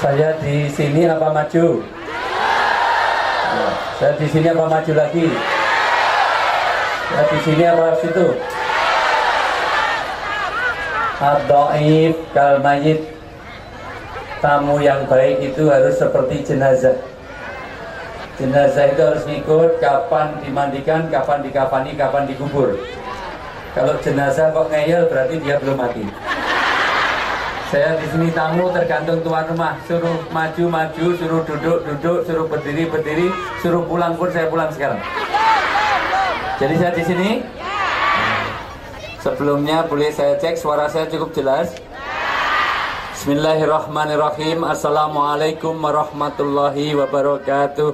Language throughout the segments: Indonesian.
Saya di sini apa maju? Saya di sini apa maju lagi? Saya di sini apa situ? Ad-dhaif kal mayit. Tamu yang baik itu harus seperti jenazah. Jenazah itu harus ngikut kapan dimandikan, kapan dikafani, kapan dikubur. Kalau jenazah kok ngeyel berarti dia belum mati. Saya di sini tamu tergantung tuan rumah, suruh maju, suruh duduk, suruh berdiri, suruh pulang pun saya pulang sekarang. Jadi saya di sini. Sebelumnya boleh saya cek suara saya cukup jelas? Bismillahirrahmanirrahim. Assalamualaikum warahmatullahi wabarakatuh.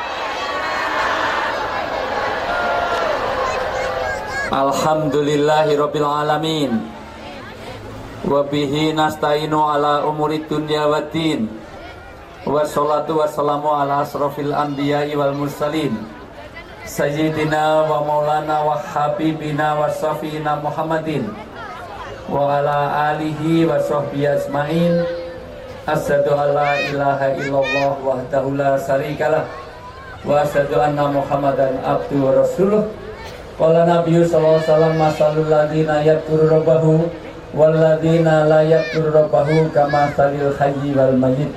Alhamdulillahirabbil alamin. Wabihi nasta'inu ala umurid dunya waddin. Wassalatu wassalamu ala asrafil anbiya'i wal mursalin Sayyidina wa maulana wa habibina wa safina Muhammadin wa ala alihi wa sahbihi asma'in. Asyhadu an la ilaha illallah wahdahu la syarikalah wa asyhadu anna Muhammadan abduhu wa rasuluh. Qala nabiyyu sallallahu alaihi wasallam masalul ladzina yadhkuru rabbahu walladzina la yadhkuru rabbahu kama salil hayyi wal mayyit.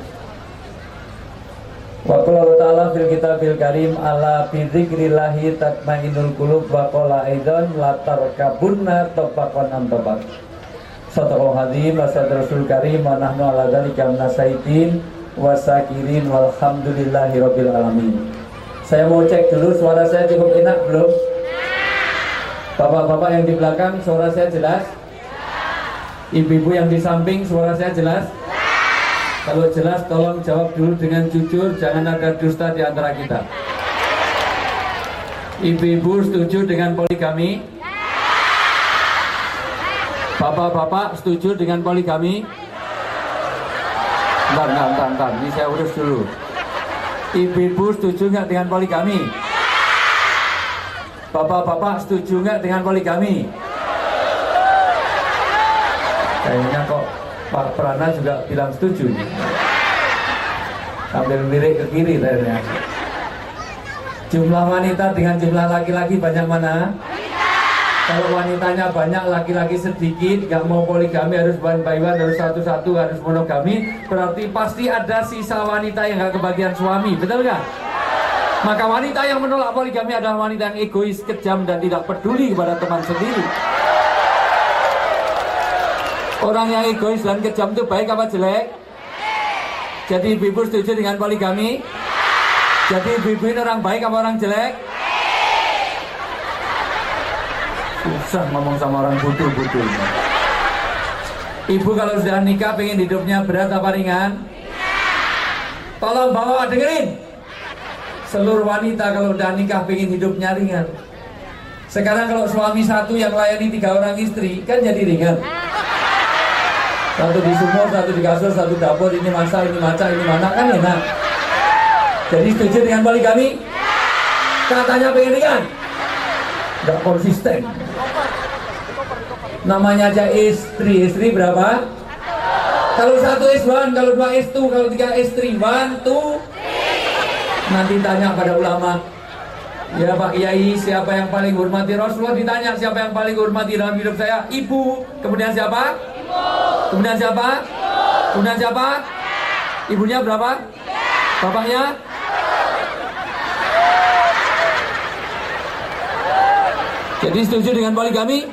Wa qala ta'ala fil kitabil karim ala bi dzikrillahi tatmainnul qulub wa qala aidan la tarkabunna tabaqan an tabaq. Sadaqal hadzim wa sadaqal karim wa nahnu ala dzalika minasyaitin wa sakirin walhamdulillahi rabbil alamin. Saya mau cek dulu suara saya cukup enak belum? Bapak-bapak yang di belakang suara saya jelas? Ibu-ibu yang di samping suara saya jelas? Kalau jelas tolong jawab dulu dengan jujur, jangan ada dusta di antara kita. Ibu-ibu setuju dengan poligami? Bapak-bapak setuju dengan poligami? Bentar, ini saya urus dulu. Ibu-ibu setuju nggak dengan poligami? Bapak-bapak setuju nggak dengan poligami? Kayaknya kok Pak Prana juga bilang setuju. Sambil lirik ke kiri ternyata. Jumlah wanita dengan jumlah laki-laki banyak mana? Kalau wanitanya banyak, laki-laki sedikit, nggak mau poligami, harus one by one, harus satu-satu, harus monogami, berarti pasti ada sisa wanita yang nggak kebagian suami, betul nggak? Maka wanita yang menolak poligami adalah wanita yang egois, kejam, dan tidak peduli kepada teman sendiri. Orang yang egois dan kejam itu baik apa jelek? Jadi ibu-ibu setuju dengan poligami? Jadi ibu-ibu ini orang baik apa orang jelek? Susah ngomong sama orang butuh-butuh. Ibu kalau sudah nikah pengen hidupnya berat apa ringan? Tolong bawa dengerin. Seluruh wanita kalau udah nikah pengen hidupnya ringan. Sekarang kalau suami satu yang layani 3 orang istri, kan jadi ringan. Satu di sumur, satu di kasur, satu dapur, ini masak, ini maca, ini mana, kan enak. Jadi setuju dengan poligami? Katanya pengen ringan, nggak konsisten. Namanya aja istri berapa? Kalau 1 is 1, kalau 2 is 2, kalau 3 is 3, 1, 2. Nanti tanya pada ulama, ya Pak Kiai, siapa yang paling hormati Rasulullah? Ditanya siapa yang paling hormati dalam hidup saya? Ibu. Kemudian siapa? Ibu. Kemudian siapa? Ibu. Kemudian siapa? Ibunya berapa? Bapaknya? Jadi setuju dengan poligami?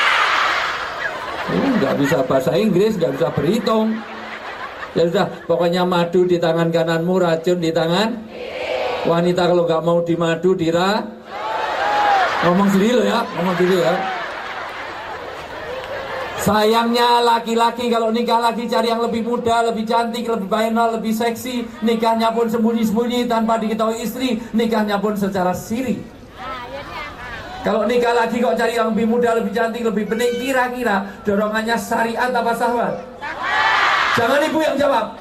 Nggak bisa bahasa Inggris, nggak bisa berhitung. Ya sudah, pokoknya madu di tangan kananmu, racun di tangan. Wanita kalau nggak mau dimadu ngomong sendiri loh ya, ngomong sendiri ya. Sayangnya laki-laki kalau nikah lagi cari yang lebih muda, lebih cantik, lebih bayenol, lebih seksi. Nikahnya pun sembunyi-sembunyi tanpa diketahui istri. Nikahnya pun secara siri. Kalau nikah lagi kok cari yang lebih muda, lebih cantik, lebih bening, kira-kira dorongannya syariat apa syahwat? Jangan ibu yang jawab.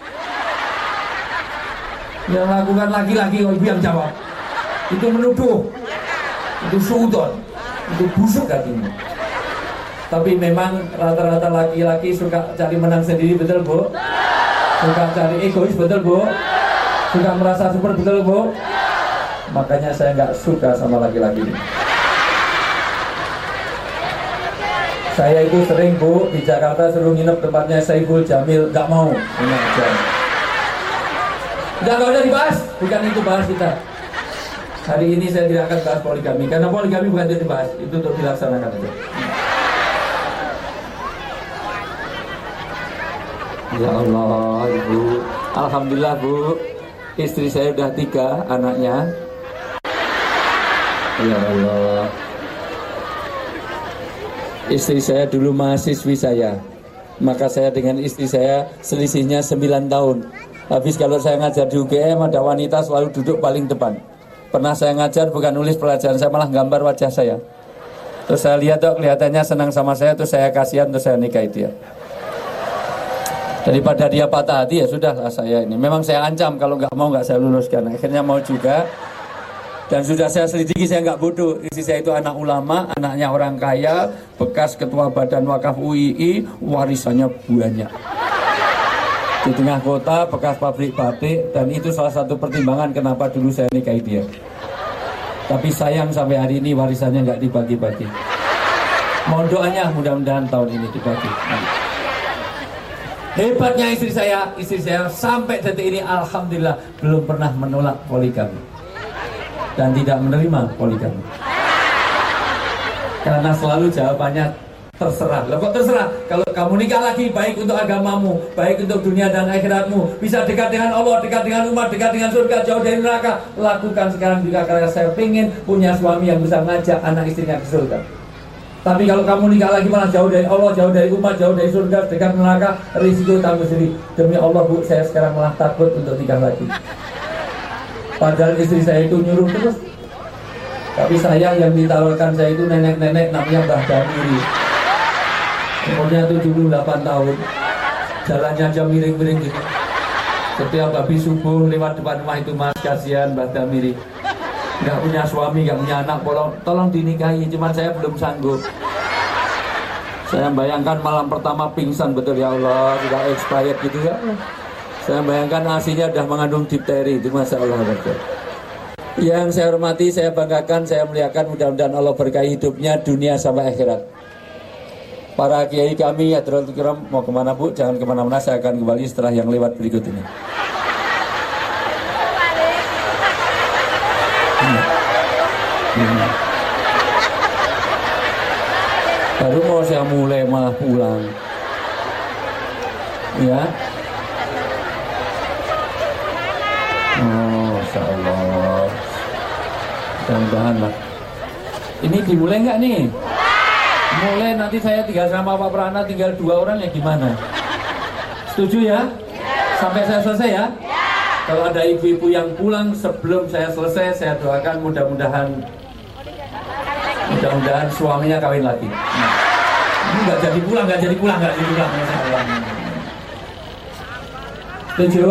Yang lakukan laki-laki kok ibu yang jawab. Itu menuduh, itu suudon, itu busuk hatinya. Tapi memang rata-rata laki-laki suka cari menang sendiri, betul Bu? Suka cari egois, betul Bu? Suka merasa super, betul Bu? Makanya saya nggak suka sama laki-laki ini. Saya itu sering Bu di Jakarta suruh nginep tempatnya Saiful Jamil, nggak mau. Nggak usah dibahas, bukan itu bahas kita. Hari ini saya tidak akan bahas poligami, karena poligami bukan itu dibahas, itu untuk dilaksanakan aja. Ya Allah, Ibu. Alhamdulillah Bu, istri saya udah 3 anaknya. Ya Allah. Istri saya dulu mahasiswi saya, maka saya dengan istri saya selisihnya 9 tahun. Habis kalau saya ngajar di UGM, ada wanita selalu duduk paling depan. Pernah saya ngajar bukan nulis pelajaran, saya malah gambar wajah saya. Terus saya lihat tuh kelihatannya senang sama saya, terus saya kasihan, terus saya nikahi dia. Daripada dia patah hati, ya sudahlah saya ini. Memang saya ancam kalau nggak mau nggak saya luluskan. Akhirnya mau juga. Dan sudah saya selidiki, saya nggak bodoh. Istri saya itu anak ulama, anaknya orang kaya, bekas ketua Badan Wakaf UII, warisannya banyak. Di tengah kota, bekas pabrik batik, dan itu salah satu pertimbangan kenapa dulu saya nikahi dia. Tapi sayang sampai hari ini warisannya nggak dibagi-bagi. Mohon doanya mudah-mudahan tahun ini dibagi. Hebatnya istri saya sampai detik ini alhamdulillah belum pernah menolak poligami dan tidak menerima poligami. Karena selalu jawabannya terserah. Loh kok terserah? Kalau kamu nikah lagi baik untuk agamamu, baik untuk dunia dan akhiratmu, bisa dekat dengan Allah, dekat dengan umat, dekat dengan surga, jauh dari neraka, lakukan sekarang juga, karena saya ingin punya suami yang bisa ngajak anak istrinya ke surga. Tapi kalau kamu nikah lagi malah jauh dari Allah, jauh dari umat, jauh dari surga, dekat neraka, risiko tanggung sendiri. Demi Allah Bu, saya sekarang malah takut untuk nikah lagi. Padahal istri saya itu nyuruh terus. Tapi sayang yang ditawarkan saya itu nenek-nenek namanya Mbah Damiri. Umurnya 78 tahun. Jalannya aja miring-miring gitu. Setiap habis subuh lewat depan rumah itu, Mas, kasihan Mbah Damiri. Gak punya suami, gak punya anak, tolong dinikahi. Cuman saya belum sanggup. Saya bayangkan malam pertama pingsan, betul ya Allah, sudah expired gitu ya. Saya bayangkan asinya sudah mengandung difteri, itu Masya Allah. Betul. Yang saya hormati, saya banggakan, saya muliakan, mudah-mudahan Allah berkahi hidupnya dunia sampai akhirat. Para kiai kami, Hadratul Kiram, mau kemana Bu? Jangan kemana-mana, saya akan kembali setelah yang lewat berikut ini. Baru mau saya mulai malah pulang. Ya. Oh, Masya Allah. Mudah-mudahan lah. Ini dimulai nggak nih? Mulai, nanti saya tinggal sama Pak Prana, tinggal 2 orang ya gimana? Setuju ya? Sampai saya selesai ya? Kalau ada ibu-ibu yang pulang sebelum saya selesai, saya doakan mudah-mudahan suaminya kawin lagi. Ini nggak jadi pulang. Setuju?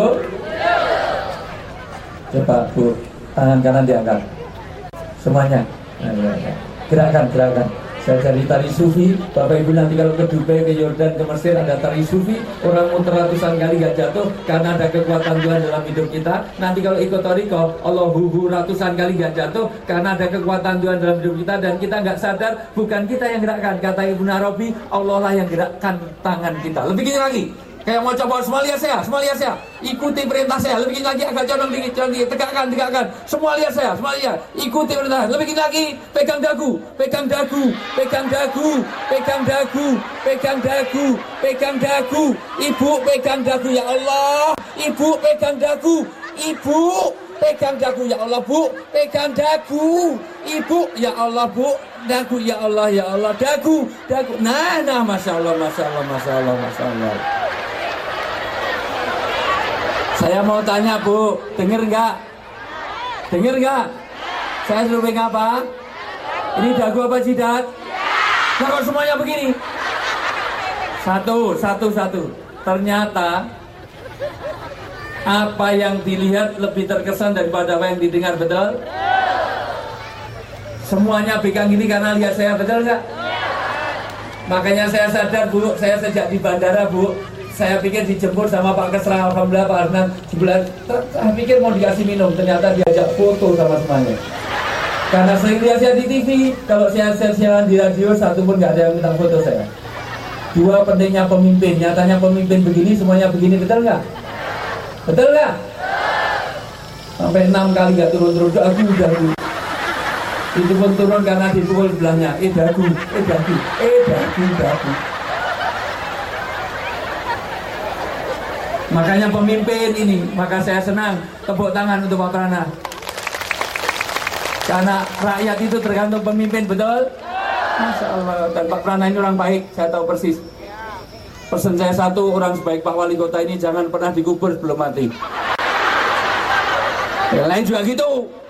Coba Bu, tangan kanan diangkat. Semuanya. Gerakan. Saya cari tari sufi. Bapak Ibu nanti kalau ke Dubai, ke Yordan, ke Mesir ada tari sufi. Orang muter ratusan kali gak jatuh karena ada kekuatan Tuhan dalam hidup kita. Nanti kalau ikut toriko, Allahu ratusan kali gak jatuh karena ada kekuatan Tuhan dalam hidup kita. Dan kita gak sadar, bukan kita yang gerakkan. Kata Ibnu Arabi, Allah lah yang gerakkan tangan kita. Lebih gini lagi, kayak mau coba, semua lihat saya, ikuti perintah saya. Lebih gini lagi, agak condong dikit, tegakkan. Semua lihat saya, ikuti perintah. Lebih gini lagi, pegang dagu. Ibu pegang dagu ya Allah. Ibu pegang dagu. Ibu pegang dagu ya Allah. Bu pegang dagu. Ibu ya Allah Bu. Dagu ya Allah, dagu. Nah, Masya Allah. Saya mau tanya Bu, denger nggak? Saya suruh pegang apa? Ini dagu apa jidat? Nah, kok semuanya begini? Satu. Ternyata apa yang dilihat lebih terkesan daripada apa yang didengar, betul? Semuanya pegang gini karena lihat saya, betul nggak? Makanya saya sadar Bu, saya sejak di bandara Bu, Saya pikir dijemput sama Pak Kesra, alhamdulillah Pak Arnan sebelah. Saya pikir mau dikasih minum, ternyata diajak foto sama semuanya. Karena sering lihat saya di TV, kalau saya siaran di radio satu pun nggak ada yang minta foto saya. Dua, pentingnya pemimpin. Nyatanya pemimpin begini, semuanya begini, betul nggak? Betul nggak? Sampai 6 kali nggak turun-turun, dagu. Itu pun turun karena dipukul sebelahnya. Dagu. Makanya pemimpin ini, maka saya senang. Tepuk tangan untuk Pak Prana. Karena rakyat itu tergantung pemimpin, betul? Masya Allah. Dan Pak Prana ini orang baik, saya tahu persis. Pesan saya satu, orang sebaik Pak Wali Kota ini jangan pernah dikubur sebelum mati. Yang lain juga gitu.